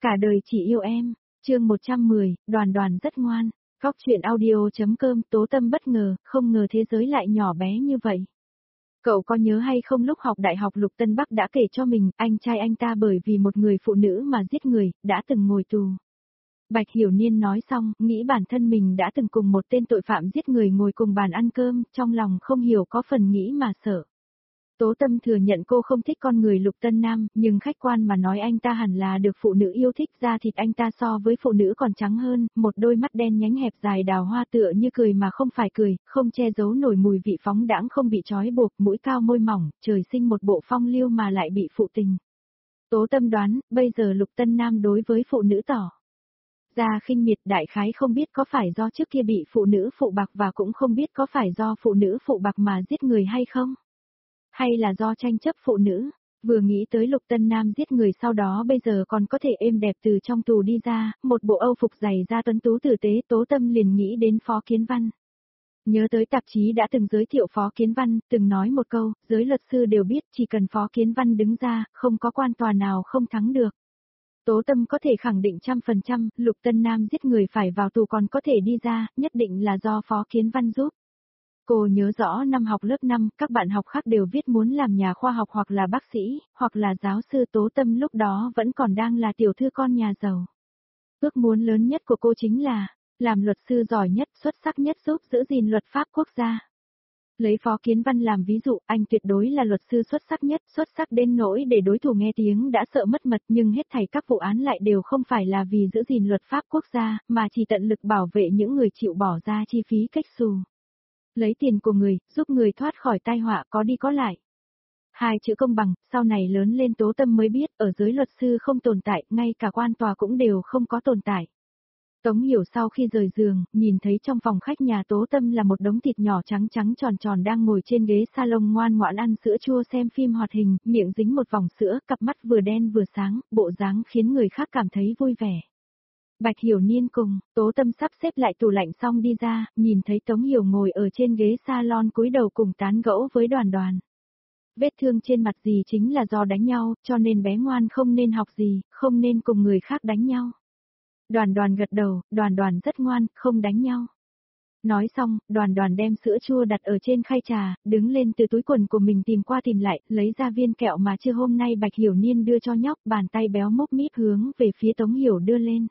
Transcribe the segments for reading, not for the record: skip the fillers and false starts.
Cả đời chỉ yêu em. Chương 110, Đoàn Đoàn rất ngoan. Góc truyện audio.com. Tố Tâm bất ngờ, không ngờ thế giới lại nhỏ bé như vậy. Cậu có nhớ hay không, lúc học đại học Lục Tân Bắc đã kể cho mình, anh trai anh ta bởi vì một người phụ nữ mà giết người, đã từng ngồi tù. Bạch Hiểu Niên nói xong, nghĩ bản thân mình đã từng cùng một tên tội phạm giết người ngồi cùng bàn ăn cơm, trong lòng không hiểu có phần nghĩ mà sợ. Tố Tâm thừa nhận cô không thích con người Lục Tân Nam, nhưng khách quan mà nói anh ta hẳn là được phụ nữ yêu thích, da thịt anh ta so với phụ nữ còn trắng hơn, một đôi mắt đen nhánh hẹp dài đào hoa tựa như cười mà không phải cười, không che giấu nổi mùi vị phóng đãng không bị trói buộc, mũi cao môi mỏng, trời sinh một bộ phong lưu mà lại bị phụ tình. Tố Tâm đoán, bây giờ Lục Tân Nam đối với phụ nữ tỏ ra khinh miệt, đại khái không biết có phải do trước kia bị phụ nữ phụ bạc và cũng không biết có phải do phụ nữ phụ bạc mà giết người hay không. Hay là do tranh chấp phụ nữ, vừa nghĩ tới Lục Tân Nam giết người sau đó bây giờ còn có thể êm đẹp từ trong tù đi ra, một bộ âu phục dày da tuấn tú tử tế, Tố Tâm liền nghĩ đến Phó Kiến Văn. Nhớ tới tạp chí đã từng giới thiệu Phó Kiến Văn, từng nói một câu, giới luật sư đều biết chỉ cần Phó Kiến Văn đứng ra, không có quan tòa nào không thắng được. Tố Tâm có thể khẳng định 100%, Lục Tân Nam giết người phải vào tù còn có thể đi ra, nhất định là do Phó Kiến Văn giúp. Cô nhớ rõ năm học lớp 5, các bạn học khác đều viết muốn làm nhà khoa học hoặc là bác sĩ, hoặc là giáo sư. Tố Tâm lúc đó vẫn còn đang là tiểu thư con nhà giàu. Ước muốn lớn nhất của cô chính là làm luật sư giỏi nhất, xuất sắc nhất, giúp giữ gìn luật pháp quốc gia. Lấy Phó Kiến Văn làm ví dụ, anh tuyệt đối là luật sư xuất sắc nhất, xuất sắc đến nỗi để đối thủ nghe tiếng đã sợ mất mật, nhưng hết thảy các vụ án lại đều không phải là vì giữ gìn luật pháp quốc gia, mà chỉ tận lực bảo vệ những người chịu bỏ ra chi phí cách xù. Lấy tiền của người, giúp người thoát khỏi tai họa, có đi có lại. Hai chữ công bằng, sau này lớn lên Tố Tâm mới biết, ở giới luật sư không tồn tại, ngay cả quan tòa cũng đều không có tồn tại. Tống Hiểu sau khi rời giường, nhìn thấy trong phòng khách nhà Tố Tâm là một đống thịt nhỏ trắng trắng tròn tròn đang ngồi trên ghế salon ngoan ngoãn ăn sữa chua xem phim hoạt hình, miệng dính một vòng sữa, cặp mắt vừa đen vừa sáng, bộ dáng khiến người khác cảm thấy vui vẻ. Bạch Hiểu Niên cùng Tố Tâm sắp xếp lại tủ lạnh xong đi ra, nhìn thấy Tống Hiểu ngồi ở trên ghế salon cúi đầu cùng tán gẫu với Đoàn Đoàn. Vết thương trên mặt gì chính là do đánh nhau, cho nên bé ngoan không nên học gì, không nên cùng người khác đánh nhau. Đoàn Đoàn gật đầu, Đoàn Đoàn rất ngoan, không đánh nhau. Nói xong, Đoàn Đoàn đem sữa chua đặt ở trên khay trà, đứng lên từ túi quần của mình tìm qua tìm lại, lấy ra viên kẹo mà trưa hôm nay Bạch Hiểu Niên đưa cho nhóc, bàn tay béo mốc míp hướng về phía Tống Hiểu đưa lên.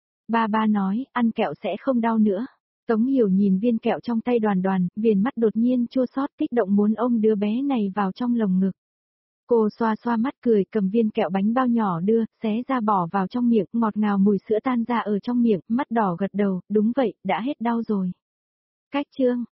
Ba nói, ăn kẹo sẽ không đau nữa. Tống Hiểu nhìn viên kẹo trong tay Đoàn Đoàn, viền mắt đột nhiên chua xót, kích động muốn ôm đứa bé này vào trong lồng ngực. Cô xoa xoa mắt cười, cầm viên kẹo bánh bao nhỏ đưa, xé ra bỏ vào trong miệng, ngọt ngào mùi sữa tan ra ở trong miệng, mắt đỏ gật đầu, đúng vậy, đã hết đau rồi. Cách chương